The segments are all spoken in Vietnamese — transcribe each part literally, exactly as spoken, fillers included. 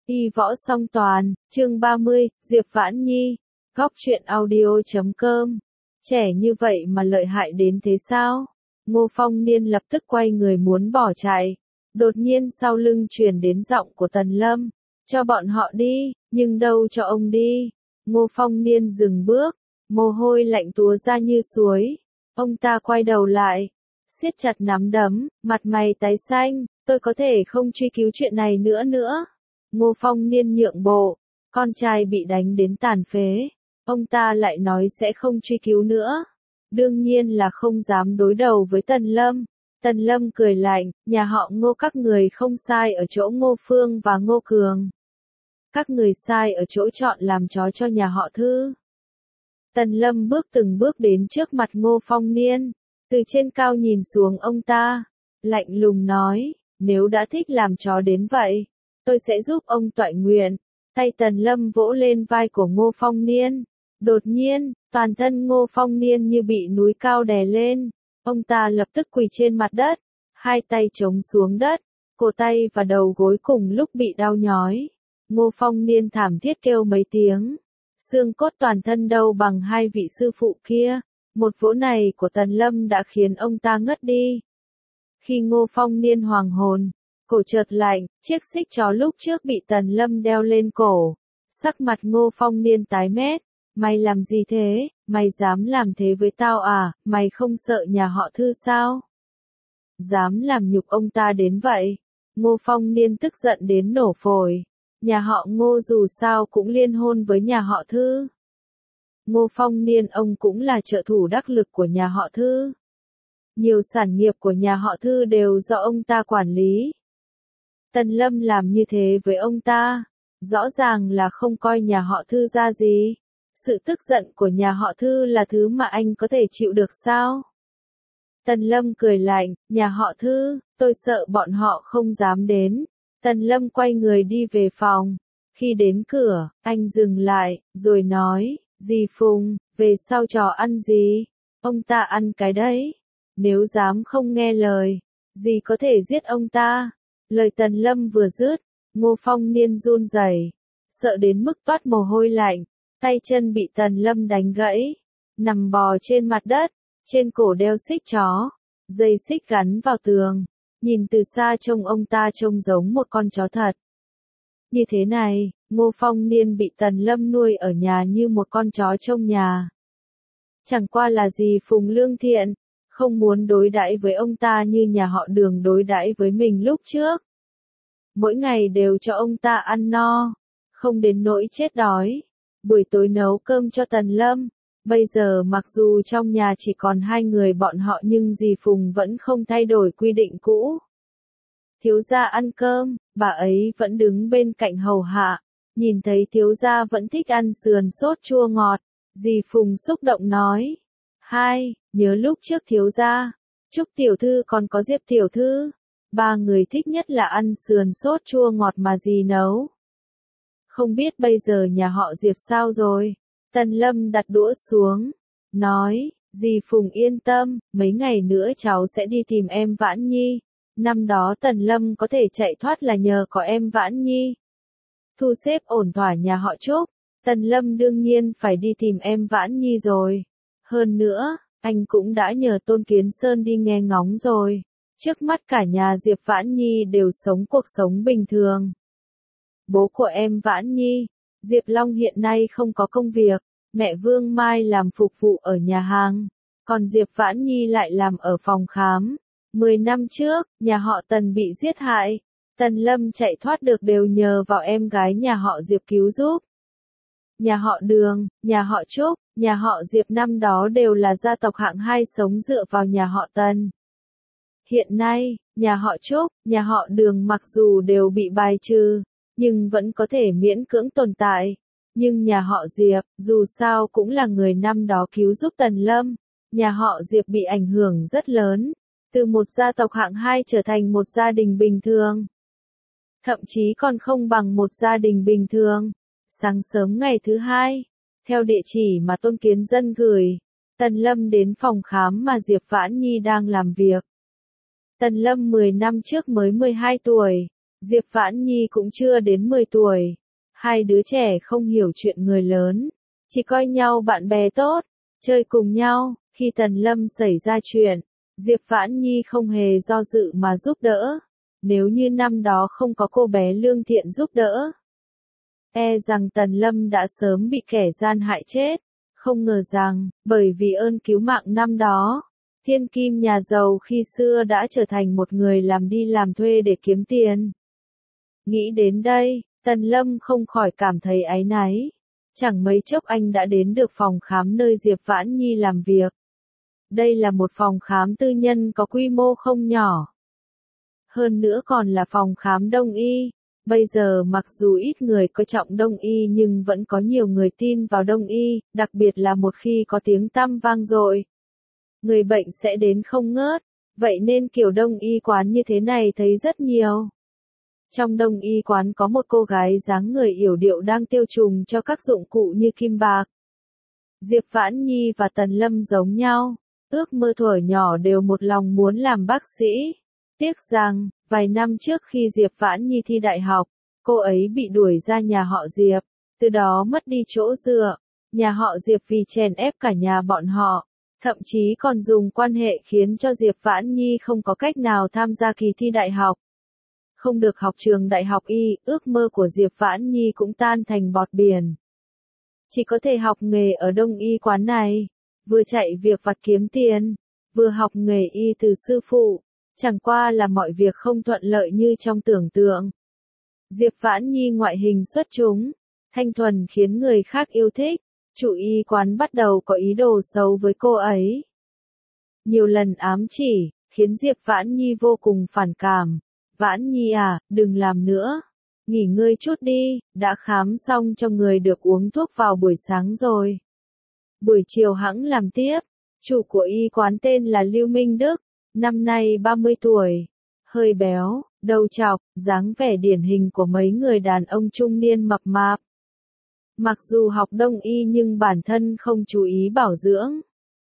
Y võ song toàn, chương ba mươi, Diệp Vãn Nhi, góc truyện audio chấm com. Trẻ như vậy mà lợi hại đến thế sao? Ngô Phong Niên lập tức quay người muốn bỏ chạy. Đột nhiên sau lưng truyền đến giọng của Tần Lâm. Cho bọn họ đi, nhưng đâu cho ông đi. Ngô Phong Niên dừng bước, mồ hôi lạnh túa ra như suối. Ông ta quay đầu lại, siết chặt nắm đấm, mặt mày tái xanh, tôi có thể không truy cứu chuyện này nữa nữa. Ngô Phong Niên nhượng bộ, con trai bị đánh đến tàn phế, ông ta lại nói sẽ không truy cứu nữa. Đương nhiên là không dám đối đầu với Tần Lâm. Tần Lâm cười lạnh, nhà họ Ngô các người không sai ở chỗ Ngô Phương và Ngô Cường. Các người sai ở chỗ chọn làm chó cho nhà họ Thư. Tần Lâm bước từng bước đến trước mặt Ngô Phong Niên, từ trên cao nhìn xuống ông ta, lạnh lùng nói, nếu đã thích làm chó đến vậy, tôi sẽ giúp ông toại nguyện. Tay Tần Lâm vỗ lên vai của Ngô Phong Niên. Đột nhiên, toàn thân Ngô Phong Niên như bị núi cao đè lên. Ông ta lập tức quỳ trên mặt đất, hai tay chống xuống đất, cổ tay và đầu gối cùng lúc bị đau nhói. Ngô Phong Niên thảm thiết kêu mấy tiếng. Xương cốt toàn thân đâu bằng hai vị sư phụ kia. Một vỗ này của Tần Lâm đã khiến ông ta ngất đi. Khi Ngô Phong Niên hoàng hồn, cổ chợt lạnh, chiếc xích chó lúc trước bị Tần Lâm đeo lên cổ. Sắc mặt Ngô Phong Niên tái mét. Mày làm gì thế? Mày dám làm thế với tao à? Mày không sợ nhà họ Thư sao? Dám làm nhục ông ta đến vậy? Ngô Phong Niên tức giận đến nổ phổi. Nhà họ Ngô dù sao cũng liên hôn với nhà họ Thư. Ngô Phong Niên ông cũng là trợ thủ đắc lực của nhà họ Thư. Nhiều sản nghiệp của nhà họ Thư đều do ông ta quản lý. Tần Lâm làm như thế với ông ta, rõ ràng là không coi nhà họ Thư ra gì. Sự tức giận của nhà họ Thư là thứ mà anh có thể chịu được sao? Tần Lâm cười lạnh, nhà họ Thư, tôi sợ bọn họ không dám đến. Tần Lâm quay người đi về phòng. Khi đến cửa, anh dừng lại, rồi nói, dì Phùng, về sau trò ăn gì? Ông ta ăn cái đấy. Nếu dám không nghe lời, dì có thể giết ông ta. Lời Tần Lâm vừa dứt, Ngô Phong Niên run rẩy, sợ đến mức toát mồ hôi lạnh. Tay chân bị Tần Lâm đánh gãy, nằm bò trên mặt đất, trên cổ đeo xích chó, dây xích gắn vào tường, nhìn từ xa trông ông ta trông giống một con chó thật. Như thế này, Ngô Phong Niên bị Tần Lâm nuôi ở nhà như một con chó trong nhà. Chẳng qua là gì Phùng lương thiện, không muốn đối đãi với ông ta như nhà họ Đường đối đãi với mình lúc trước. Mỗi ngày đều cho ông ta ăn no, không đến nỗi chết đói. Buổi tối nấu cơm cho Tần Lâm. Bây giờ mặc dù trong nhà chỉ còn hai người bọn họ nhưng dì Phùng vẫn không thay đổi quy định cũ. Thiếu gia ăn cơm, bà ấy vẫn đứng bên cạnh hầu hạ. Nhìn thấy thiếu gia vẫn thích ăn sườn sốt chua ngọt, dì Phùng xúc động nói. Hai, nhớ lúc trước thiếu gia, Trúc tiểu thư còn có Diệp tiểu thư. Ba người thích nhất là ăn sườn sốt chua ngọt mà dì nấu. Không biết bây giờ nhà họ Diệp sao rồi? Tần Lâm đặt đũa xuống, nói, dì Phùng yên tâm, mấy ngày nữa cháu sẽ đi tìm em Vãn Nhi. Năm đó Tần Lâm có thể chạy thoát là nhờ có em Vãn Nhi. Thu xếp ổn thỏa nhà họ Trúc, Tần Lâm đương nhiên phải đi tìm em Vãn Nhi rồi. Hơn nữa, anh cũng đã nhờ Tôn Kiến Sơn đi nghe ngóng rồi. Trước mắt cả nhà Diệp Vãn Nhi đều sống cuộc sống bình thường. Bố của em Vãn Nhi, Diệp Long hiện nay không có công việc, mẹ Vương Mai làm phục vụ ở nhà hàng, còn Diệp Vãn Nhi lại làm ở phòng khám. Mười năm trước, nhà họ Tần bị giết hại, Tần Lâm chạy thoát được đều nhờ vào em gái nhà họ Diệp cứu giúp. Nhà họ Đường, nhà họ Trúc, nhà họ Diệp năm đó đều là gia tộc hạng hai sống dựa vào nhà họ Tần. Hiện nay, nhà họ Trúc, nhà họ Đường mặc dù đều bị bài trừ, nhưng vẫn có thể miễn cưỡng tồn tại. Nhưng nhà họ Diệp, dù sao cũng là người năm đó cứu giúp Tần Lâm. Nhà họ Diệp bị ảnh hưởng rất lớn, từ một gia tộc hạng hai trở thành một gia đình bình thường. Thậm chí còn không bằng một gia đình bình thường. Sáng sớm ngày thứ hai, theo địa chỉ mà Tôn Kiến Dân gửi, Tần Lâm đến phòng khám mà Diệp Vãn Nhi đang làm việc. Tần Lâm mười năm trước mới mười hai tuổi, Diệp Vãn Nhi cũng chưa đến mười tuổi. Hai đứa trẻ không hiểu chuyện người lớn, chỉ coi nhau bạn bè tốt, chơi cùng nhau. Khi Tần Lâm xảy ra chuyện, Diệp Vãn Nhi không hề do dự mà giúp đỡ. Nếu như năm đó không có cô bé lương thiện giúp đỡ, e rằng Tần Lâm đã sớm bị kẻ gian hại chết. Không ngờ rằng, bởi vì ơn cứu mạng năm đó, thiên kim nhà giàu khi xưa đã trở thành một người làm đi làm thuê để kiếm tiền. Nghĩ đến đây, Tần Lâm không khỏi cảm thấy áy náy. Chẳng mấy chốc anh đã đến được phòng khám nơi Diệp Vãn Nhi làm việc. Đây là một phòng khám tư nhân có quy mô không nhỏ. Hơn nữa còn là phòng khám đông y. Bây giờ mặc dù ít người coi trọng đông y nhưng vẫn có nhiều người tin vào đông y, đặc biệt là một khi có tiếng tăm vang dội. Người bệnh sẽ đến không ngớt, vậy nên kiểu đông y quán như thế này thấy rất nhiều. Trong đông y quán có một cô gái dáng người yểu điệu đang tiêu trùng cho các dụng cụ như kim bạc. Diệp Vãn Nhi và Tần Lâm giống nhau, ước mơ thuở nhỏ đều một lòng muốn làm bác sĩ. Tiếc rằng, vài năm trước khi Diệp Vãn Nhi thi đại học, cô ấy bị đuổi ra nhà họ Diệp, từ đó mất đi chỗ dựa. Nhà họ Diệp vì chèn ép cả nhà bọn họ, thậm chí còn dùng quan hệ khiến cho Diệp Vãn Nhi không có cách nào tham gia kỳ thi đại học. Không được học trường đại học y, ước mơ của Diệp Vãn Nhi cũng tan thành bọt biển. Chỉ có thể học nghề ở đông y quán này, vừa chạy việc vặt kiếm tiền, vừa học nghề y từ sư phụ. Chẳng qua là mọi việc không thuận lợi như trong tưởng tượng. Diệp Vãn Nhi ngoại hình xuất chúng, thanh thuần khiến người khác yêu thích. Chủ y quán bắt đầu có ý đồ xấu với cô ấy. Nhiều lần ám chỉ, khiến Diệp Vãn Nhi vô cùng phản cảm. Vãn Nhi à, đừng làm nữa. Nghỉ ngơi chút đi, đã khám xong cho người được uống thuốc vào buổi sáng rồi. Buổi chiều hẵng làm tiếp. Chủ của y quán tên là Lưu Minh Đức, năm nay ba mươi tuổi. Hơi béo, đầu trọc, dáng vẻ điển hình của mấy người đàn ông trung niên mập mạp. Mặc dù học đông y nhưng bản thân không chú ý bảo dưỡng,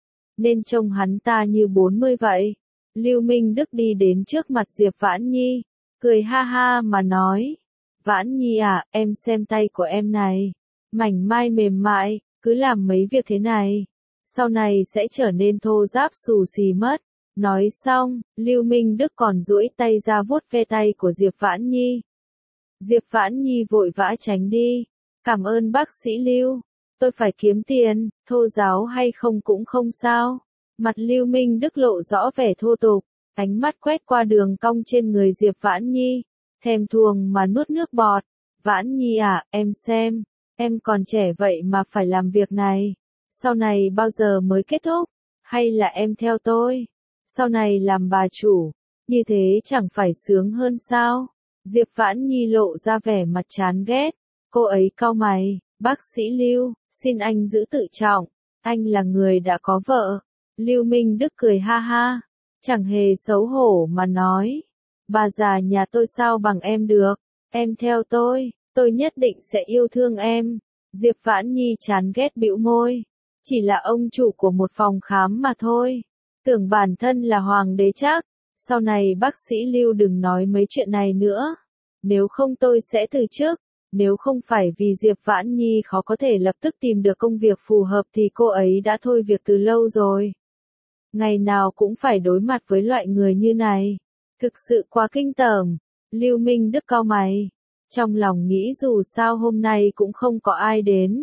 nên trông hắn ta như bốn mươi vậy. Lưu Minh Đức đi đến trước mặt Diệp Vãn Nhi, cười ha ha mà nói. Vãn Nhi à, em xem tay của em này, mảnh mai mềm mại, cứ làm mấy việc thế này, sau này sẽ trở nên thô ráp xù xì mất. Nói xong, Lưu Minh Đức còn duỗi tay ra vuốt ve tay của Diệp Vãn Nhi. Diệp Vãn Nhi vội vã tránh đi. Cảm ơn bác sĩ Lưu, tôi phải kiếm tiền, thô giáo hay không cũng không sao. Mặt Lưu Minh Đức lộ rõ vẻ thô tục, ánh mắt quét qua đường cong trên người Diệp Vãn Nhi, thèm thuồng mà nuốt nước bọt. Vãn Nhi à, em xem, em còn trẻ vậy mà phải làm việc này. Sau này bao giờ mới kết thúc? Hay là em theo tôi? Sau này làm bà chủ, như thế chẳng phải sướng hơn sao? Diệp Vãn Nhi lộ ra vẻ mặt chán ghét. Cô ấy cau mày, bác sĩ Lưu, xin anh giữ tự trọng, anh là người đã có vợ. Lưu Minh Đức cười ha ha, chẳng hề xấu hổ mà nói. Bà già nhà tôi sao bằng em được, em theo tôi, tôi nhất định sẽ yêu thương em. Diệp Vãn Nhi chán ghét bĩu môi, chỉ là ông chủ của một phòng khám mà thôi. Tưởng bản thân là hoàng đế chắc, sau này bác sĩ Lưu đừng nói mấy chuyện này nữa. Nếu không tôi sẽ từ chức. Nếu không phải vì Diệp Vãn Nhi khó có thể lập tức tìm được công việc phù hợp thì cô ấy đã thôi việc từ lâu rồi. Ngày nào cũng phải đối mặt với loại người như này. Thực sự quá kinh tởm. Lưu Minh Đức cau mày. Trong lòng nghĩ dù sao hôm nay cũng không có ai đến.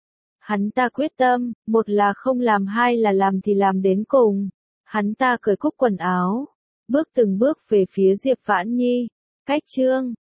Hắn ta quyết tâm, một là không làm hai là làm thì làm đến cùng. Hắn ta cởi cúc quần áo, bước từng bước về phía Diệp Vãn Nhi. Cách chương